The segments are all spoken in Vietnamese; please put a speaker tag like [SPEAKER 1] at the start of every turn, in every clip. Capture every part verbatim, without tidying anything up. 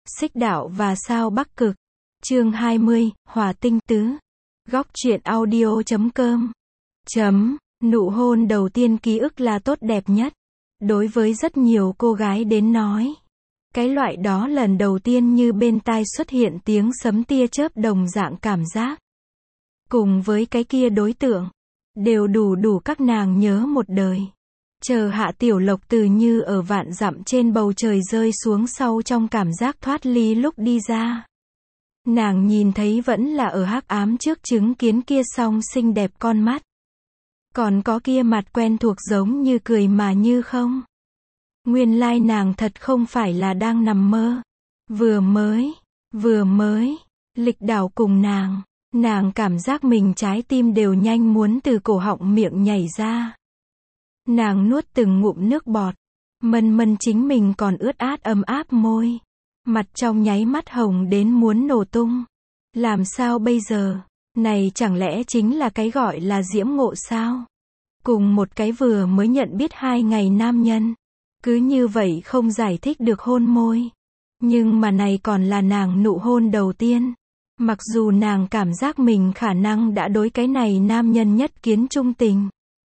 [SPEAKER 1] Xích Đạo và Sao Bắc Cực. Chương hai mươi, Hỏa Tinh Tứ. Góc truyện audio chấm com. Chấm, nụ hôn đầu tiên ký ức là tốt đẹp nhất. Đối với rất nhiều cô gái đến nói. Cái loại đó lần đầu tiên như bên tai xuất hiện tiếng sấm tia chớp đồng dạng cảm giác. Cùng với cái kia đối tượng. Đều đủ đủ các nàng nhớ một đời. Chờ Hạ Tiểu Lộc từ như ở vạn dặm trên bầu trời rơi xuống sau trong cảm giác thoát ly lúc đi ra. Nàng nhìn thấy vẫn là ở hắc ám trước chứng kiến kia song xinh đẹp con mắt. Còn có kia mặt quen thuộc giống như cười mà như không. Nguyên lai nàng thật không phải là đang nằm mơ. Vừa mới, vừa mới, Lịch Đảo cùng nàng, nàng cảm giác mình trái tim đều nhanh muốn từ cổ họng miệng nhảy ra. Nàng nuốt từng ngụm nước bọt, mân mân chính mình còn ướt át ấm áp môi. Mặt trong nháy mắt hồng đến muốn nổ tung. Làm sao bây giờ? Này chẳng lẽ chính là cái gọi là diễm ngộ sao? Cùng một cái vừa mới nhận biết hai ngày nam nhân. Cứ như vậy không giải thích được hôn môi. Nhưng mà này còn là nàng nụ hôn đầu tiên. Mặc dù nàng cảm giác mình khả năng đã đối cái này nam nhân nhất kiến trung tình.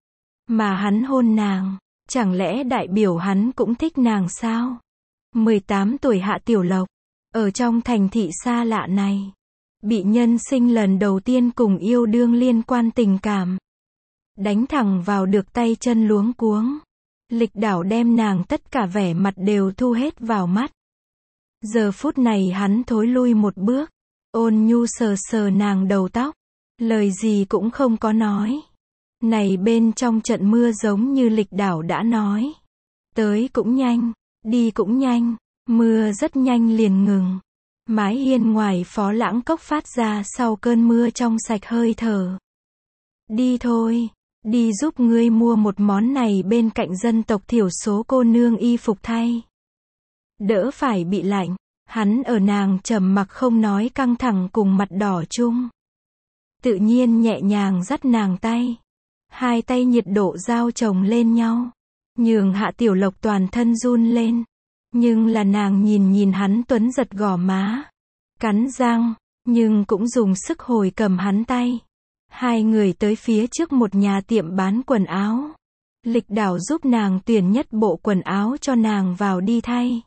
[SPEAKER 1] Mà hắn hôn nàng, chẳng lẽ đại biểu hắn cũng thích nàng sao? mười tám tuổi Hạ Tiểu Lộc, ở trong thành thị xa lạ này, bị nhân sinh lần đầu tiên cùng yêu đương liên quan tình cảm. Đánh thẳng vào được tay chân luống cuống. Lịch Đảo đem nàng tất cả vẻ mặt đều thu hết vào mắt. Giờ phút này hắn thối lui một bước, ôn nhu sờ sờ nàng đầu tóc, lời gì cũng không có nói. Này bên trong trận mưa giống như Lịch Đảo đã nói. Tới cũng nhanh, đi cũng nhanh, mưa rất nhanh liền ngừng. Mái hiên ngoài Phó Lãng Cốc phát ra sau cơn mưa trong sạch hơi thở. Đi thôi, đi giúp ngươi mua một món này bên cạnh dân tộc thiểu số cô nương y phục thay. Đỡ phải bị lạnh, hắn ở nàng trầm mặc không nói căng thẳng cùng mặt đỏ chung. Tự nhiên nhẹ nhàng dắt nàng tay. Hai tay nhiệt độ giao chồng lên nhau. Nhường Hạ Tiểu Lộc toàn thân run lên. Nhưng là nàng nhìn nhìn hắn tuấn giật gò má. Cắn răng, nhưng cũng dùng sức hồi cầm hắn tay. Hai người tới phía trước một nhà tiệm bán quần áo. Lịch Đảo giúp nàng tuyển nhất bộ quần áo cho nàng vào đi thay.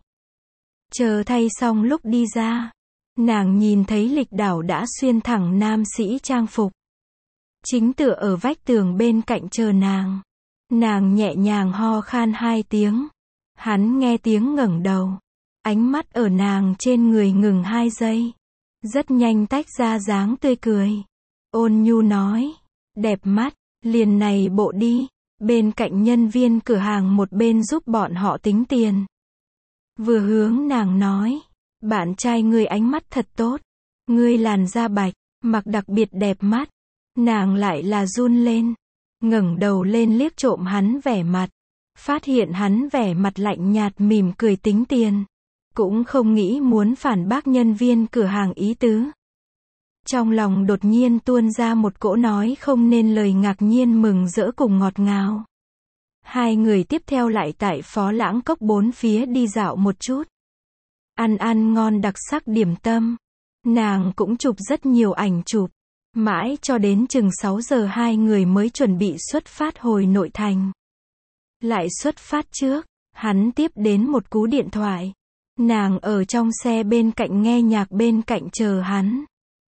[SPEAKER 1] Chờ thay xong lúc đi ra. Nàng nhìn thấy Lịch Đảo đã xuyên thẳng nam sĩ trang phục. Chính tựa ở vách tường bên cạnh chờ nàng. Nàng nhẹ nhàng ho khan hai tiếng. Hắn nghe tiếng ngẩng đầu. Ánh mắt ở nàng trên người ngừng hai giây. Rất nhanh tách ra dáng tươi cười. Ôn nhu nói. Đẹp mắt, liền này bộ đi. Bên cạnh nhân viên cửa hàng một bên giúp bọn họ tính tiền. Vừa hướng nàng nói. Bạn trai ngươi ánh mắt thật tốt. Ngươi làn da bạch, mặc đặc biệt đẹp mắt. Nàng lại là run lên. Ngẩng đầu lên liếc trộm hắn vẻ mặt. Phát hiện hắn vẻ mặt lạnh nhạt mỉm cười tính tiền. Cũng không nghĩ muốn phản bác nhân viên cửa hàng ý tứ. Trong lòng đột nhiên tuôn ra một cỗ nói không nên lời ngạc nhiên mừng rỡ cùng ngọt ngào. Hai người tiếp theo lại tại Phó Lãng Cốc bốn phía đi dạo một chút. Ăn ăn ngon đặc sắc điểm tâm. Nàng cũng chụp rất nhiều ảnh chụp. Mãi cho đến chừng sáu giờ hai người mới chuẩn bị xuất phát hồi nội thành. Lại xuất phát trước, hắn tiếp đến một cú điện thoại. Nàng ở trong xe bên cạnh nghe nhạc bên cạnh chờ hắn.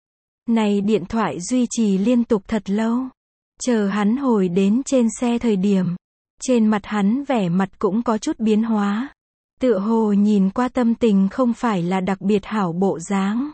[SPEAKER 1] Này điện thoại duy trì liên tục thật lâu. Chờ hắn hồi đến trên xe thời điểm. Trên mặt hắn vẻ mặt cũng có chút biến hóa. Tựa hồ nhìn qua tâm tình không phải là đặc biệt hảo bộ dáng.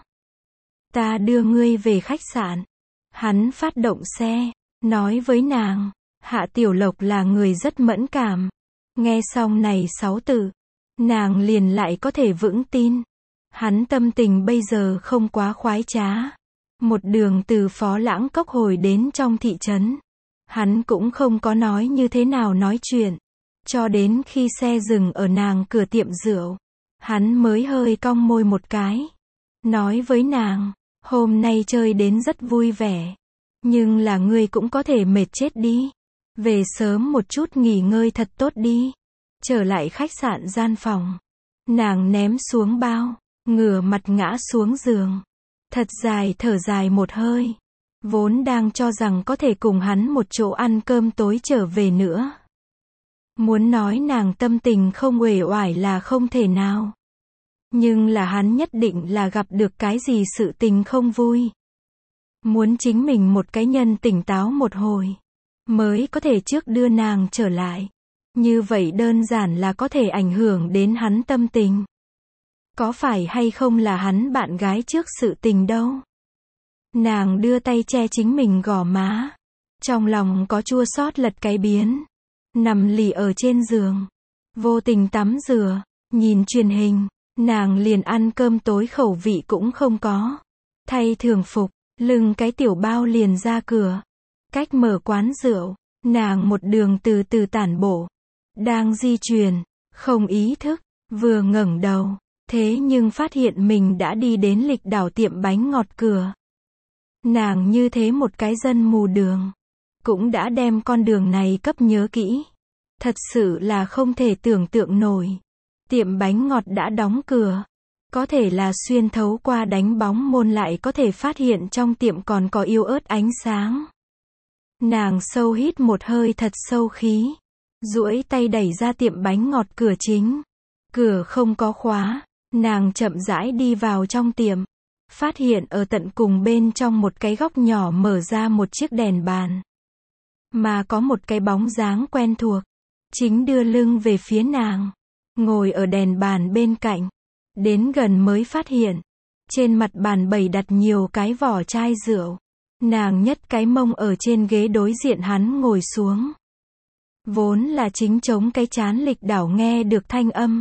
[SPEAKER 1] Ta đưa ngươi về khách sạn. Hắn phát động xe, nói với nàng. Hạ Tiểu Lộc là người rất mẫn cảm. Nghe xong này sáu từ, nàng liền lại có thể vững tin. Hắn tâm tình bây giờ không quá khoái trá. Một đường từ Phó Lãng Cốc hồi đến trong thị trấn. Hắn cũng không có nói như thế nào nói chuyện. Cho đến khi xe dừng ở nàng cửa tiệm rượu. Hắn mới hơi cong môi một cái. Nói với nàng. Hôm nay chơi đến rất vui vẻ. Nhưng là ngươi cũng có thể mệt chết đi. Về sớm một chút nghỉ ngơi thật tốt đi. Trở lại khách sạn gian phòng. Nàng ném xuống bao. ngửa mặt ngã xuống giường. Thật dài thở dài một hơi. Vốn đang cho rằng có thể cùng hắn một chỗ ăn cơm tối trở về nữa. Muốn nói nàng tâm tình không uể oải là không thể nào. Nhưng là hắn nhất định là gặp được cái gì sự tình không vui. Muốn chính mình một cái nhân tỉnh táo một hồi. Mới có thể trước đưa nàng trở lại. Như vậy đơn giản là có thể ảnh hưởng đến hắn tâm tình. Có phải hay không là hắn bạn gái trước sự tình đâu. Nàng đưa tay che chính mình gò má. Trong lòng có chua xót lật cái biến. Nằm lì ở trên giường. Vô tình tắm rửa. Nhìn truyền hình. Nàng liền ăn cơm tối khẩu vị cũng không có. Thay thường phục. Lưng cái tiểu bao liền ra cửa. Cách mở quán rượu. Nàng một đường từ từ tản bộ. Đang di chuyển. Không ý thức. Vừa ngẩng đầu. Thế nhưng phát hiện mình đã đi đến Lịch Đảo tiệm bánh ngọt cửa. Nàng như thế một cái dân mù đường. Cũng đã đem con đường này cấp nhớ kỹ. Thật sự là không thể tưởng tượng nổi. Tiệm bánh ngọt đã đóng cửa. Có thể là xuyên thấu qua đánh bóng môn lại có thể phát hiện trong tiệm còn có yếu ớt ánh sáng. Nàng sâu hít một hơi thật sâu khí. Duỗi tay đẩy ra tiệm bánh ngọt cửa chính. Cửa không có khóa. Nàng chậm rãi đi vào trong tiệm. Phát hiện ở tận cùng bên trong một cái góc nhỏ mở ra một chiếc đèn bàn. Mà có một cái bóng dáng quen thuộc. Chính đưa lưng về phía nàng. Ngồi ở đèn bàn bên cạnh. Đến gần mới phát hiện. Trên mặt bàn bày đặt nhiều cái vỏ chai rượu. Nàng nhất cái mông ở trên ghế đối diện hắn ngồi xuống. Vốn là chính chống cái chán Lịch Đảo nghe được thanh âm.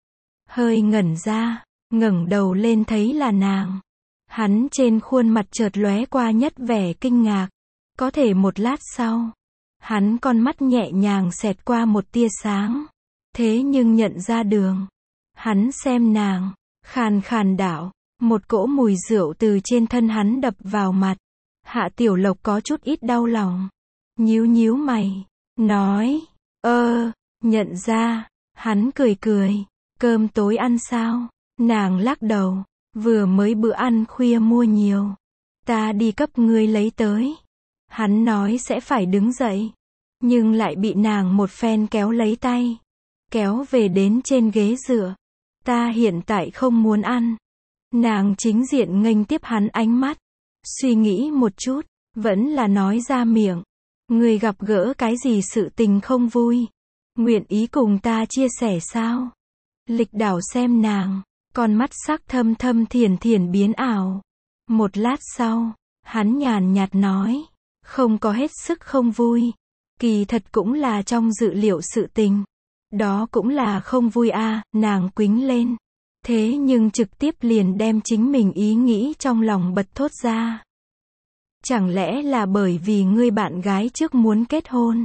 [SPEAKER 1] Hơi ngẩn ra. Ngẩng đầu lên thấy là nàng. Hắn trên khuôn mặt chợt lóe qua nhất vẻ kinh ngạc. Có thể một lát sau. Hắn con mắt nhẹ nhàng xẹt qua một tia sáng. Thế nhưng nhận ra đường. Hắn xem nàng. Khàn khàn đảo. Một cỗ mùi rượu từ trên thân hắn đập vào mặt. Hạ Tiểu Lộc có chút ít đau lòng. Nhíu nhíu mày. Nói. Ơ. Nhận ra. Hắn cười cười. Cơm tối ăn sao? Nàng lắc đầu. Vừa mới bữa ăn khuya mua nhiều. Ta đi cấp ngươi lấy tới. Hắn nói sẽ phải đứng dậy. Nhưng lại bị nàng một phen kéo lấy tay. Kéo về đến trên ghế dựa. Ta hiện tại không muốn ăn. Nàng chính diện nghênh tiếp hắn ánh mắt. Suy nghĩ một chút. Vẫn là nói ra miệng. Ngươi gặp gỡ cái gì sự tình không vui. Nguyện ý cùng ta chia sẻ sao? Lịch Đảo xem nàng. Con mắt sắc thâm thâm thiền thiền biến ảo. Một lát sau. Hắn nhàn nhạt nói. Không có hết sức không vui. Kỳ thật cũng là trong dự liệu sự tình. Đó cũng là không vui a. À, nàng quính lên. Thế nhưng trực tiếp liền đem chính mình ý nghĩ trong lòng bật thốt ra. Chẳng lẽ là bởi vì ngươi bạn gái trước muốn kết hôn?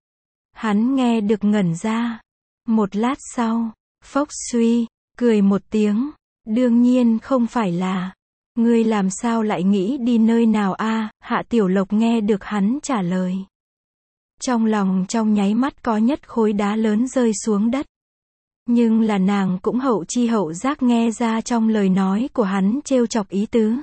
[SPEAKER 1] Hắn nghe được ngẩn ra. Một lát sau. Phốc suy. Cười một tiếng. Đương nhiên không phải là. Ngươi làm sao lại nghĩ đi nơi nào a? À, Hạ Tiểu Lộc nghe được hắn trả lời. Trong lòng trong nháy mắt có nhất khối đá lớn rơi xuống đất. Nhưng là nàng cũng hậu chi hậu giác nghe ra trong lời nói của hắn trêu chọc ý tứ.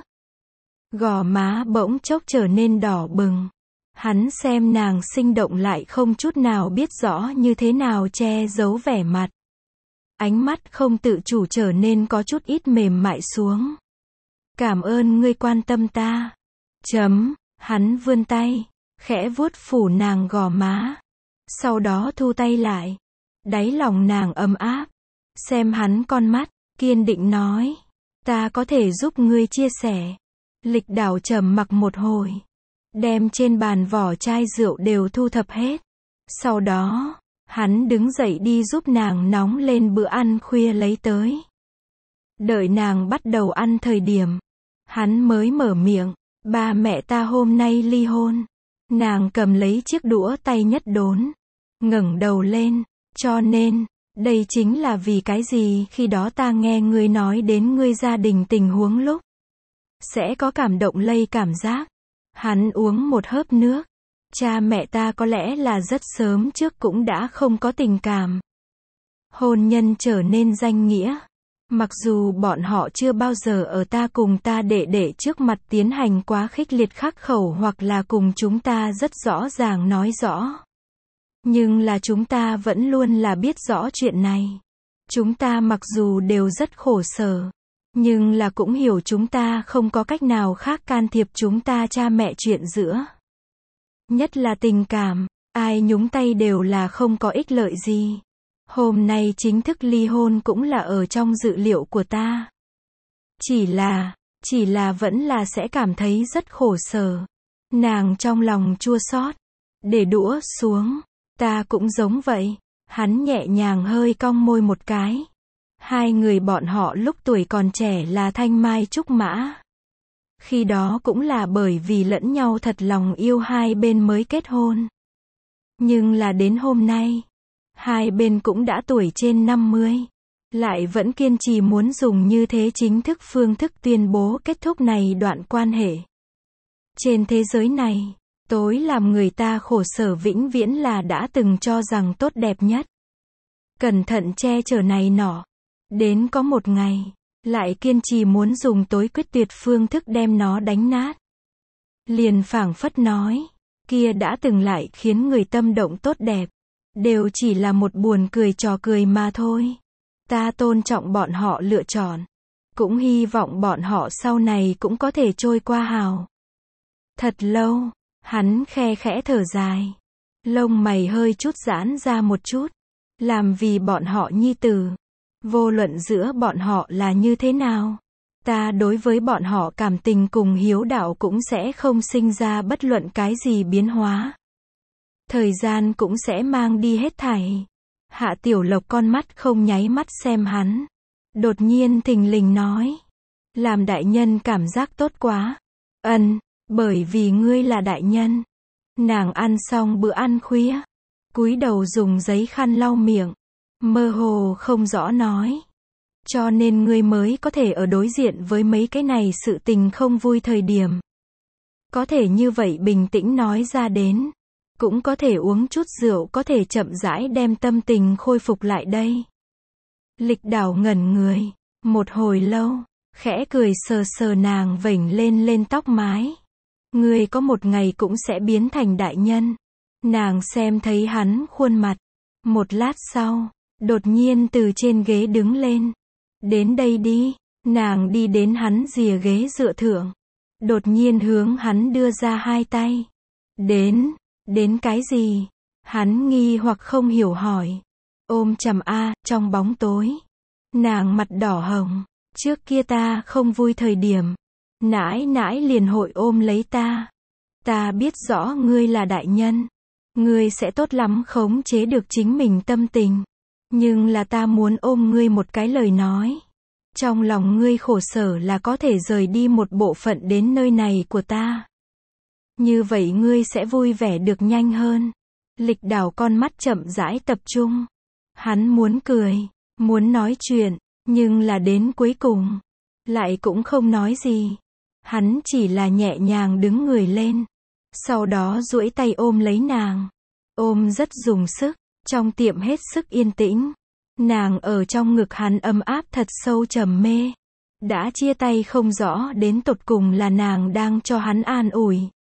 [SPEAKER 1] Gò má bỗng chốc trở nên đỏ bừng. Hắn xem nàng sinh động lại không chút nào biết rõ như thế nào che giấu vẻ mặt. Ánh mắt không tự chủ trở nên có chút ít mềm mại xuống. Cảm ơn ngươi quan tâm ta. Chấm, hắn vươn tay. Khẽ vuốt phủ nàng gò má. Sau đó thu tay lại. Đáy lòng nàng ấm áp. Xem hắn con mắt. Kiên định nói. Ta có thể giúp ngươi chia sẻ. Lịch Đảo trầm mặc một hồi. Đem trên bàn vỏ chai rượu đều thu thập hết. Sau đó. Hắn đứng dậy đi giúp nàng nóng lên bữa ăn khuya lấy tới. Đợi nàng bắt đầu ăn thời điểm. Hắn mới mở miệng. Ba mẹ ta hôm nay ly hôn. Nàng cầm lấy chiếc đũa tay nhất đốn. Ngẩng đầu lên. Cho nên, đây chính là vì cái gì khi đó ta nghe ngươi nói đến ngươi gia đình tình huống lúc. Sẽ có cảm động lây cảm giác. Hắn uống một hớp nước. Cha mẹ ta có lẽ là rất sớm trước cũng đã không có tình cảm. Hôn nhân trở nên danh nghĩa. Mặc dù bọn họ chưa bao giờ ở ta cùng ta đệ đệ trước mặt tiến hành quá khích liệt khắc khẩu hoặc là cùng chúng ta rất rõ ràng nói rõ. Nhưng là chúng ta vẫn luôn là biết rõ chuyện này. Chúng ta mặc dù đều rất khổ sở, nhưng là cũng hiểu chúng ta không có cách nào khác can thiệp chúng ta cha mẹ chuyện giữa. Nhất là tình cảm, ai nhúng tay đều là không có ích lợi gì. Hôm nay chính thức ly hôn cũng là ở trong dự liệu của ta. Chỉ là, chỉ là vẫn là sẽ cảm thấy rất khổ sở. Nàng trong lòng chua xót, để đũa xuống. Ta cũng giống vậy. Hắn nhẹ nhàng hơi cong môi một cái. Hai người bọn họ lúc tuổi còn trẻ là thanh mai trúc mã. Khi đó cũng là bởi vì lẫn nhau thật lòng yêu hai bên mới kết hôn. Nhưng là đến hôm nay, hai bên cũng đã tuổi trên năm mươi, lại vẫn kiên trì muốn dùng như thế chính thức phương thức tuyên bố kết thúc này đoạn quan hệ. Trên thế giới này, tối làm người ta khổ sở vĩnh viễn là đã từng cho rằng tốt đẹp nhất. Cẩn thận che chở này nọ. Đến có một ngày, lại kiên trì muốn dùng tối quyết tuyệt phương thức đem nó đánh nát. Liền phảng phất nói, kia đã từng lại khiến người tâm động tốt đẹp. Đều chỉ là một buồn cười trò cười mà thôi. Ta tôn trọng bọn họ lựa chọn. Cũng hy vọng bọn họ sau này cũng có thể trôi qua hào. Thật lâu, hắn khe khẽ thở dài. Lông mày hơi chút giãn ra một chút. Làm vì bọn họ nhi tử. Vô luận giữa bọn họ là như thế nào. Ta đối với bọn họ cảm tình cùng hiếu đạo cũng sẽ không sinh ra bất luận cái gì biến hóa. Thời gian cũng sẽ mang đi hết thảy. Hạ Tiểu Lộc con mắt không nháy mắt xem hắn. Đột nhiên thình lình nói. Làm đại nhân cảm giác tốt quá. Ân, bởi vì ngươi là đại nhân. Nàng ăn xong bữa ăn khuya. Cúi đầu dùng giấy khăn lau miệng. Mơ hồ không rõ nói. Cho nên ngươi mới có thể ở đối diện với mấy cái này sự tình không vui thời điểm. Có thể như vậy bình tĩnh nói ra đến. Cũng có thể uống chút rượu, có thể chậm rãi đem tâm tình khôi phục lại đây. Lịch Đào ngẩn người. Một hồi lâu. Khẽ cười sờ sờ nàng vểnh lên lên tóc mái. Ngươi có một ngày cũng sẽ biến thành đại nhân. Nàng xem thấy hắn khuôn mặt. Một lát sau. Đột nhiên từ trên ghế đứng lên. Đến đây đi. Nàng đi đến hắn rìa ghế dựa thượng. Đột nhiên hướng hắn đưa ra hai tay. Đến. Đến cái gì? Hắn nghi hoặc không hiểu hỏi. Ôm chầm a, trong bóng tối. Nàng mặt đỏ hồng. Trước kia ta không vui thời điểm. Nãi nãi liền hội ôm lấy ta. Ta biết rõ ngươi là đại nhân. Ngươi sẽ tốt lắm khống chế được chính mình tâm tình. Nhưng là ta muốn ôm ngươi một cái lời nói. Trong lòng ngươi khổ sở là có thể rời đi một bộ phận đến nơi này của ta. Như vậy ngươi sẽ vui vẻ được nhanh hơn. Lịch Đào con mắt chậm rãi tập trung. Hắn muốn cười, muốn nói chuyện, nhưng là đến cuối cùng, lại cũng không nói gì. Hắn chỉ là nhẹ nhàng đứng người lên. Sau đó duỗi tay ôm lấy nàng. Ôm rất dùng sức, trong tiệm hết sức yên tĩnh. Nàng ở trong ngực hắn ấm áp thật sâu trầm mê. Đã chia tay không rõ đến tột cùng là nàng đang cho hắn an ủi.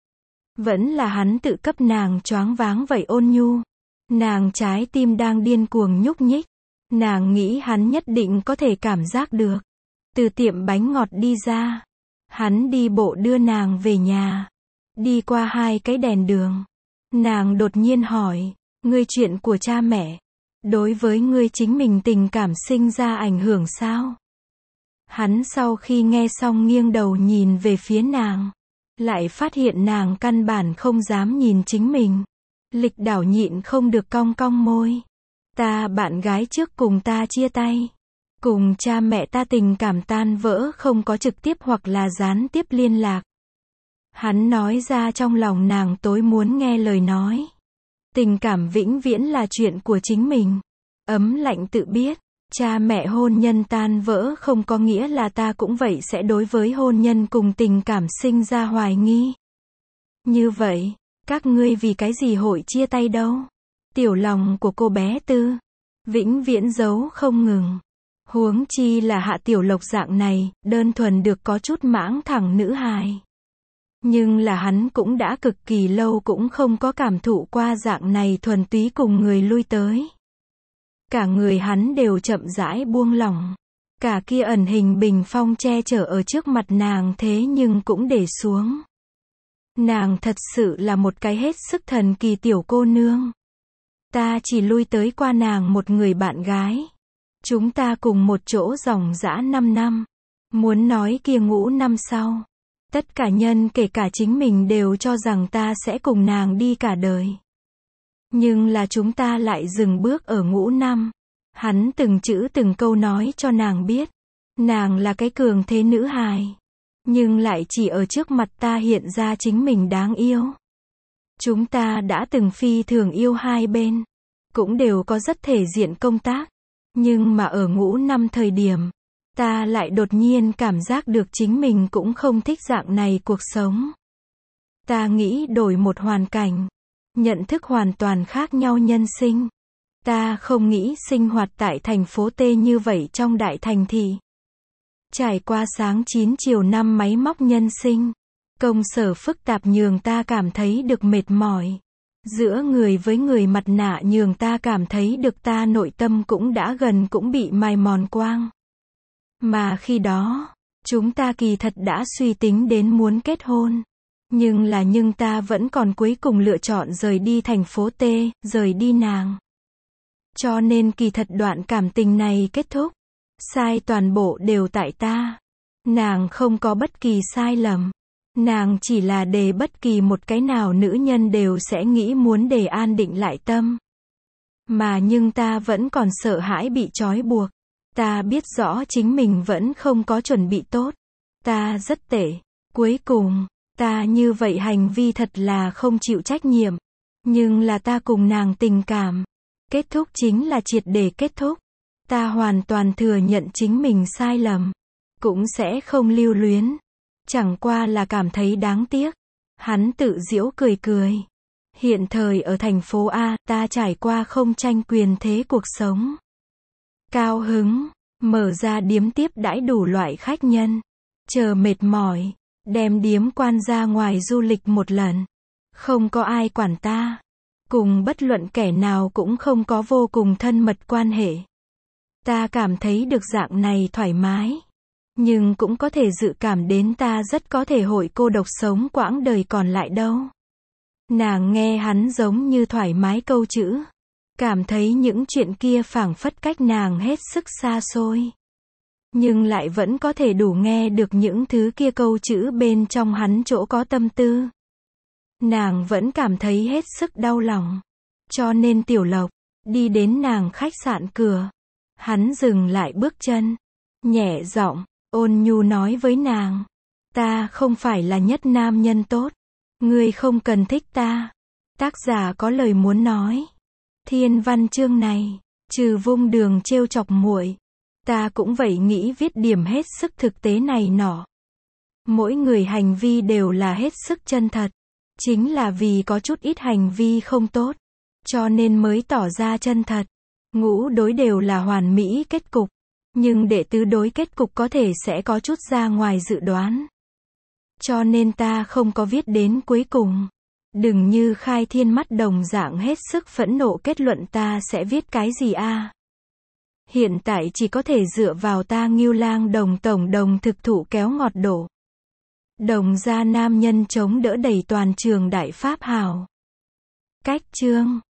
[SPEAKER 1] Vẫn là hắn tự cấp nàng choáng váng vậy ôn nhu. Nàng trái tim đang điên cuồng nhúc nhích. Nàng nghĩ hắn nhất định có thể cảm giác được. Từ tiệm bánh ngọt đi ra. Hắn đi bộ đưa nàng về nhà. Đi qua hai cái đèn đường. Nàng đột nhiên hỏi. Ngươi chuyện của cha mẹ. Đối với ngươi chính mình tình cảm sinh ra ảnh hưởng sao? Hắn sau khi nghe xong nghiêng đầu nhìn về phía nàng. Lại phát hiện nàng căn bản không dám nhìn chính mình. Lịch Đào nhịn không được cong cong môi. Ta bạn gái trước cùng ta chia tay. Cùng cha mẹ ta tình cảm tan vỡ không có trực tiếp hoặc là gián tiếp liên lạc. Hắn nói ra trong lòng nàng tối muốn nghe lời nói. Tình cảm vĩnh viễn là chuyện của chính mình. Ấm lạnh tự biết. Cha mẹ hôn nhân tan vỡ không có nghĩa là ta cũng vậy sẽ đối với hôn nhân cùng tình cảm sinh ra hoài nghi. Như vậy, các ngươi vì cái gì hội chia tay đâu? Tiểu lòng của cô bé Tư. Vĩnh viễn giấu không ngừng. Huống chi là Hạ Tiểu Lộc dạng này, đơn thuần được có chút mãng thẳng nữ hài. Nhưng là hắn cũng đã cực kỳ lâu cũng không có cảm thụ qua dạng này thuần túy cùng người lui tới. Cả người hắn đều chậm rãi buông lỏng. Cả kia ẩn hình bình phong che chở ở trước mặt nàng thế nhưng cũng để xuống. Nàng thật sự là một cái hết sức thần kỳ tiểu cô nương. Ta chỉ lui tới qua nàng một người bạn gái. Chúng ta cùng một chỗ dòng dã năm năm. Muốn nói kia ngũ năm sau. Tất cả nhân kể cả chính mình đều cho rằng ta sẽ cùng nàng đi cả đời. Nhưng là chúng ta lại dừng bước ở ngũ năm. Hắn từng chữ từng câu nói cho nàng biết. Nàng là cái cường thế nữ hài. Nhưng lại chỉ ở trước mặt ta hiện ra chính mình đáng yêu. Chúng ta đã từng phi thường yêu hai bên. Cũng đều có rất thể diện công tác. Nhưng mà ở ngũ năm thời điểm. Ta lại đột nhiên cảm giác được chính mình cũng không thích dạng này cuộc sống. Ta nghĩ đổi một hoàn cảnh. Nhận thức hoàn toàn khác nhau nhân sinh. Ta không nghĩ sinh hoạt tại thành phố T như vậy trong đại thành thị. Trải qua sáng chín chiều năm máy móc nhân sinh. Công sở phức tạp nhường ta cảm thấy được mệt mỏi. Giữa người với người mặt nạ nhường ta cảm thấy được ta nội tâm cũng đã gần cũng bị mài mòn quang. Mà khi đó, chúng ta kỳ thật đã suy tính đến muốn kết hôn. Nhưng là nhưng ta vẫn còn cuối cùng lựa chọn rời đi thành phố T, rời đi nàng. Cho nên kỳ thật đoạn cảm tình này kết thúc. Sai toàn bộ đều tại ta. Nàng không có bất kỳ sai lầm. Nàng chỉ là để bất kỳ một cái nào nữ nhân đều sẽ nghĩ muốn để an định lại tâm. Mà nhưng ta vẫn còn sợ hãi bị trói buộc. Ta biết rõ chính mình vẫn không có chuẩn bị tốt. Ta rất tệ. Cuối cùng, ta như vậy hành vi thật là không chịu trách nhiệm. Nhưng là ta cùng nàng tình cảm. Kết thúc chính là triệt để kết thúc. Ta hoàn toàn thừa nhận chính mình sai lầm. Cũng sẽ không lưu luyến. Chẳng qua là cảm thấy đáng tiếc. Hắn tự giễu cười cười. Hiện thời ở thành phố A, ta trải qua không tranh quyền thế cuộc sống. Cao hứng, mở ra điếm tiếp đãi đủ loại khách nhân. Chờ mệt mỏi, đem điếm quan ra ngoài du lịch một lần. Không có ai quản ta. Cùng bất luận kẻ nào cũng không có vô cùng thân mật quan hệ. Ta cảm thấy được dạng này thoải mái. Nhưng cũng có thể dự cảm đến ta rất có thể hội cô độc sống quãng đời còn lại đâu. Nàng nghe hắn giống như thoải mái câu chữ. Cảm thấy những chuyện kia phảng phất cách nàng hết sức xa xôi. Nhưng lại vẫn có thể đủ nghe được những thứ kia câu chữ bên trong hắn chỗ có tâm tư. Nàng vẫn cảm thấy hết sức đau lòng. Cho nên Tiểu Lộc, đi đến nàng khách sạn cửa. Hắn dừng lại bước chân. Nhẹ giọng, ôn nhu nói với nàng. Ta không phải là nhất nam nhân tốt. Ngươi không cần thích ta. Tác giả có lời muốn nói. Thiên văn chương này, trừ vung đường trêu chọc muội, ta cũng vậy nghĩ viết điểm hết sức thực tế này nọ. Mỗi người hành vi đều là hết sức chân thật. Chính là vì có chút ít hành vi không tốt. Cho nên mới tỏ ra chân thật. Ngũ đối đều là hoàn mỹ kết cục. Nhưng đệ tứ đối kết cục có thể sẽ có chút ra ngoài dự đoán. Cho nên ta không có viết đến cuối cùng. Đừng như Khai Thiên mắt đồng dạng hết sức phẫn nộ kết luận ta sẽ viết cái gì a. Hiện tại chỉ có thể dựa vào ta Ngưu Lang Đồng tổng đồng thực thụ kéo ngọt đổ. Đồng gia nam nhân chống đỡ đầy toàn trường đại pháp hào. Cách chương